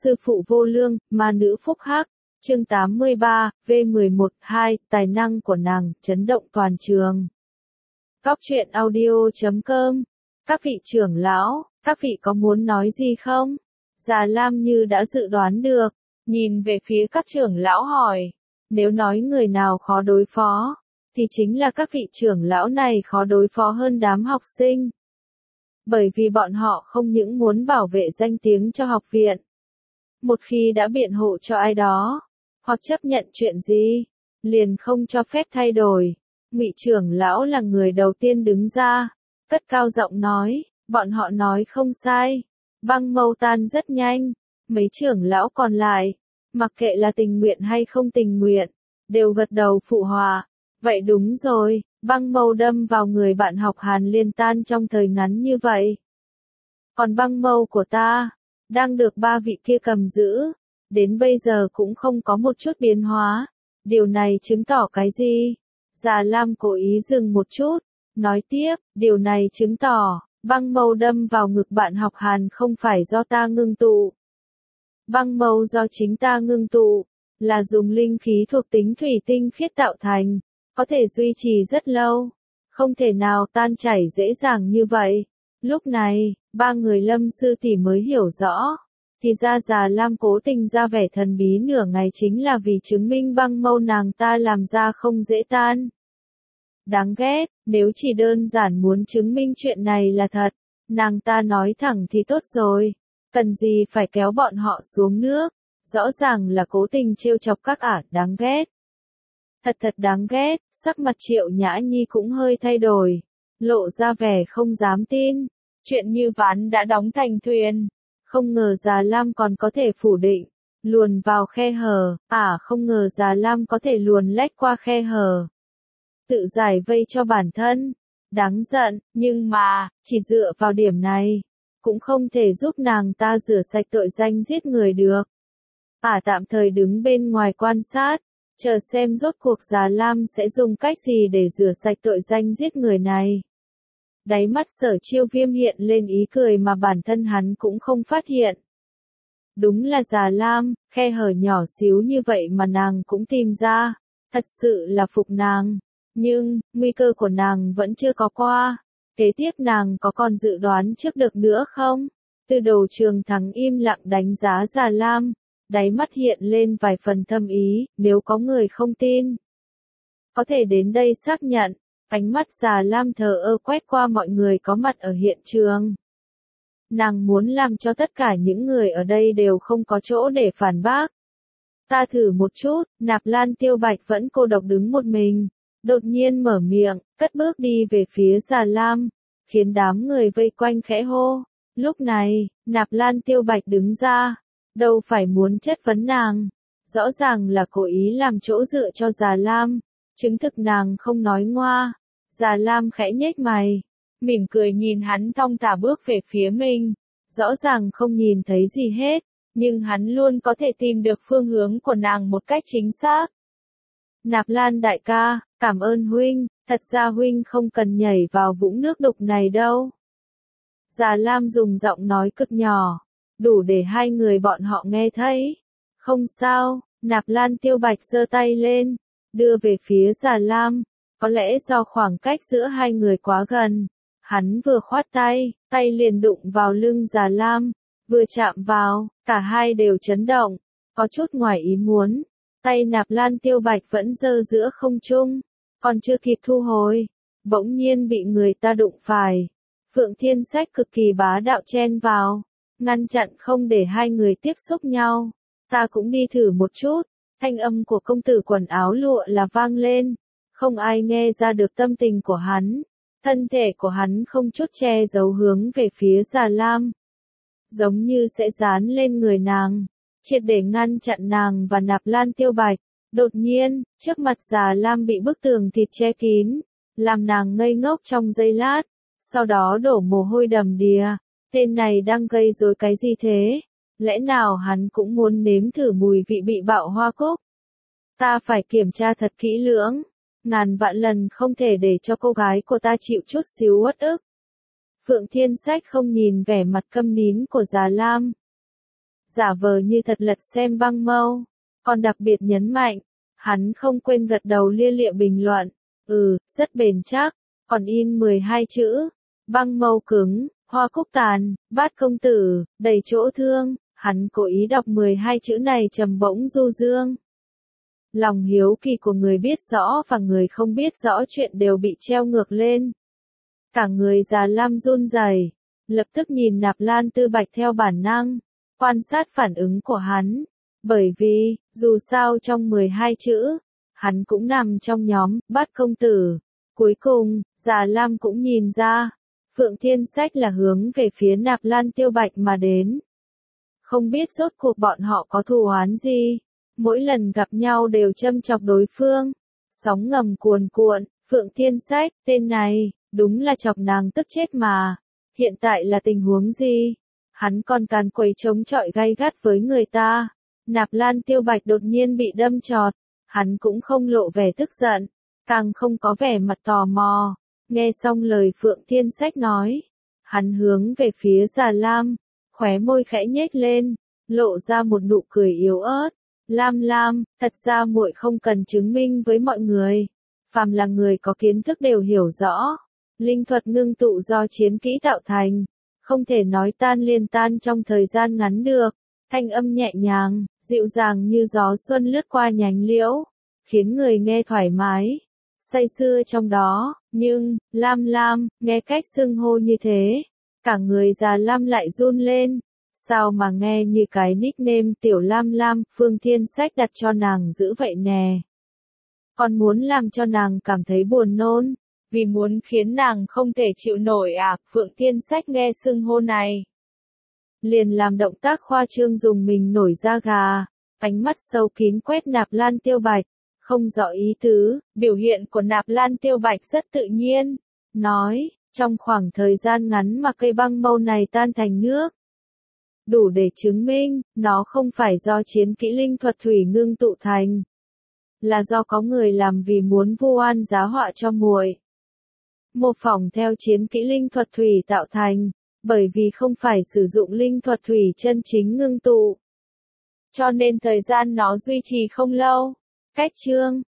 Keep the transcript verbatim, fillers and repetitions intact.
sư phụ vô lương, ma nữ phúc hắc, chương tám mươi ba, V mười một hai, tài năng của nàng, chấn động toàn trường. Góc truyện audio chấm com. Các vị trưởng lão, các vị có muốn nói gì không? Già Lam như đã dự đoán được, nhìn về phía các trưởng lão hỏi, nếu nói người nào khó đối phó, thì chính là các vị trưởng lão này khó đối phó hơn đám học sinh. Bởi vì bọn họ không những muốn bảo vệ danh tiếng cho học viện. Một khi đã biện hộ cho ai đó, hoặc chấp nhận chuyện gì, liền không cho phép thay đổi. Ngụy trưởng lão là người đầu tiên đứng ra, cất cao giọng nói, bọn họ nói không sai. Băng mâu tan rất nhanh, mấy trưởng lão còn lại, mặc kệ là tình nguyện hay không tình nguyện, đều gật đầu phụ họa. Vậy đúng rồi, băng mâu đâm vào người bạn học Hàn Liên tan trong thời ngắn như vậy. Còn băng mâu của ta, đang được ba vị kia cầm giữ, đến bây giờ cũng không có một chút biến hóa. Điều này chứng tỏ cái gì? Già Lam cố ý dừng một chút, nói tiếp, điều này chứng tỏ, băng mâu đâm vào ngực bạn học Hàn không phải do ta ngưng tụ. Băng mâu do chính ta ngưng tụ, là dùng linh khí thuộc tính thủy tinh khiết tạo thành, có thể duy trì rất lâu, không thể nào tan chảy dễ dàng như vậy. Lúc này, ba người Lâm sư tỷ mới hiểu rõ, thì ra Già Lam cố tình ra vẻ thần bí nửa ngày chính là vì chứng minh băng mâu nàng ta làm ra không dễ tan. Đáng ghét, nếu chỉ đơn giản muốn chứng minh chuyện này là thật, nàng ta nói thẳng thì tốt rồi, cần gì phải kéo bọn họ xuống nước, rõ ràng là cố tình trêu chọc các ả, đáng ghét. Thật thật đáng ghét, sắc mặt Triệu Nhã Nhi cũng hơi thay đổi, lộ ra vẻ không dám tin, chuyện như ván đã đóng thành thuyền, không ngờ Già Lam còn có thể phủ định, luồn vào khe hở, à không ngờ Già Lam có thể luồn lách qua khe hở. Tự giải vây cho bản thân, đáng giận, nhưng mà, chỉ dựa vào điểm này, cũng không thể giúp nàng ta rửa sạch tội danh giết người được. À tạm thời đứng bên ngoài quan sát, chờ xem rốt cuộc Già Lam sẽ dùng cách gì để rửa sạch tội danh giết người này. Đáy mắt Sở Chiêu Viêm hiện lên ý cười mà bản thân hắn cũng không phát hiện. Đúng là Già Lam, khe hở nhỏ xíu như vậy mà nàng cũng tìm ra, thật sự là phục nàng. Nhưng, nguy cơ của nàng vẫn chưa có qua. Kế tiếp nàng có còn dự đoán trước được nữa không? Từ đầu Trường Thắng im lặng đánh giá Già Lam, đáy mắt hiện lên vài phần thâm ý, nếu có người không tin. Có thể đến đây xác nhận, ánh mắt Già Lam thờ ơ quét qua mọi người có mặt ở hiện trường. Nàng muốn làm cho tất cả những người ở đây đều không có chỗ để phản bác. Ta thử một chút, Nạp Lan Tiêu Bạch vẫn cô độc đứng một mình. Đột nhiên mở miệng, cất bước đi về phía Già Lam, khiến đám người vây quanh khẽ hô. Lúc này, Nạp Lan Tiêu Bạch đứng ra, đâu phải muốn chất vấn nàng, rõ ràng là cố ý làm chỗ dựa cho Già Lam, chứng thực nàng không nói ngoa. Già Lam khẽ nhếch mày, mỉm cười nhìn hắn thong thả bước về phía mình, rõ ràng không nhìn thấy gì hết, nhưng hắn luôn có thể tìm được phương hướng của nàng một cách chính xác. Nạp Lan đại ca, cảm ơn huynh, thật ra huynh không cần nhảy vào vũng nước đục này đâu. Già Lam dùng giọng nói cực nhỏ, đủ để hai người bọn họ nghe thấy. Không sao, Nạp Lan Tiêu Bạch giơ tay lên, đưa về phía Già Lam, có lẽ do khoảng cách giữa hai người quá gần. Hắn vừa khoát tay, tay liền đụng vào lưng Già Lam, vừa chạm vào, cả hai đều chấn động, có chút ngoài ý muốn. Tay Nạp Lan Tiêu Bạch vẫn giơ giữa không trung, còn chưa kịp thu hồi, bỗng nhiên bị người ta đụng phải. Phượng Thiên Sách cực kỳ bá đạo chen vào, ngăn chặn không để hai người tiếp xúc nhau. Ta cũng đi thử một chút, thanh âm của công tử quần áo lụa là vang lên, không ai nghe ra được tâm tình của hắn. Thân thể của hắn không chút che giấu hướng về phía Già Lam, giống như sẽ dán lên người nàng, triệt để ngăn chặn nàng và Nạp Lan Tiêu Bạch. Đột nhiên, trước mặt Già Lam bị bức tường thịt che kín, làm nàng ngây ngốc trong giây lát, sau đó đổ mồ hôi đầm đìa. Tên này đang gây rối cái gì thế? Lẽ nào hắn cũng muốn nếm thử mùi vị bị bạo hoa cúc? Ta phải kiểm tra thật kỹ lưỡng, ngàn vạn lần không thể để cho cô gái của ta chịu chút xíu uất ức. Phượng Thiên Sách không nhìn vẻ mặt câm nín của Già Lam. giả vờ như thật lật xem băng mâu, còn đặc biệt nhấn mạnh, hắn không quên gật đầu lia lịa bình luận, ừ, rất bền chắc, còn in mười hai chữ, băng mâu cứng, hoa cúc tàn, bát công tử, đầy chỗ thương, hắn cố ý đọc mười hai chữ này trầm bổng du dương. Lòng hiếu kỳ của người biết rõ và người không biết rõ chuyện đều bị treo ngược lên. Cả người già lam run rẩy, lập tức nhìn Nạp Lan Tư Bạch theo bản năng, quan sát phản ứng của hắn, bởi vì, dù sao trong mười hai chữ, hắn cũng nằm trong nhóm, bát công tử. Cuối cùng, già lam cũng nhìn ra, Phượng Thiên Sách là hướng về phía Nạp Lan Tiêu Bạch mà đến. Không biết rốt cuộc bọn họ có thù oán gì, mỗi lần gặp nhau đều châm chọc đối phương. Sóng ngầm cuồn cuộn, Phượng Thiên Sách, tên này, đúng là chọc nàng tức chết mà. Hiện tại là tình huống gì? Hắn còn càn quấy chống chọi gay gắt với người ta. Nạp Lan Tiêu Bạch đột nhiên bị đâm chọt, hắn cũng không lộ vẻ tức giận, càng không có vẻ mặt tò mò. Nghe xong lời Phượng Thiên Sách nói, hắn hướng về phía Già Lam, khóe môi khẽ nhếch lên, lộ ra một nụ cười yếu ớt. Lam Lam, thật ra muội không cần chứng minh với mọi người. Phàm là người có kiến thức đều hiểu rõ. Linh thuật ngưng tụ do chiến kỹ tạo thành, không thể nói tan liền tan trong thời gian ngắn được. Thanh âm nhẹ nhàng, dịu dàng như gió xuân lướt qua nhánh liễu, khiến người nghe thoải mái, say sưa trong đó. Nhưng, Lam Lam, nghe cách xưng hô như thế, cả người già Lam lại run lên. Sao mà nghe như cái nickname tiểu Lam Lam, Phương Thiên Sách đặt cho nàng giữ vậy nè. Còn muốn làm cho nàng cảm thấy buồn nôn, vì muốn khiến nàng không thể chịu nổi à. Phượng Thiên Sách nghe xưng hô này, liền làm động tác khoa trương dùng mình nổi da gà, ánh mắt sâu kín quét Nạp Lan Tiêu Bạch, không rõ ý tứ. Biểu hiện của Nạp Lan Tiêu Bạch rất tự nhiên, nói, trong khoảng thời gian ngắn mà cây băng mâu này tan thành nước, đủ để chứng minh, nó không phải do chiến kỹ linh thuật thủy ngưng tụ thành, là do có người làm vì muốn vu oan giá họa cho muội. Mô phỏng theo chiến kỹ linh thuật thủy tạo thành, bởi vì không phải sử dụng linh thuật thủy chân chính ngưng tụ, cho nên thời gian nó duy trì không lâu. Cách chương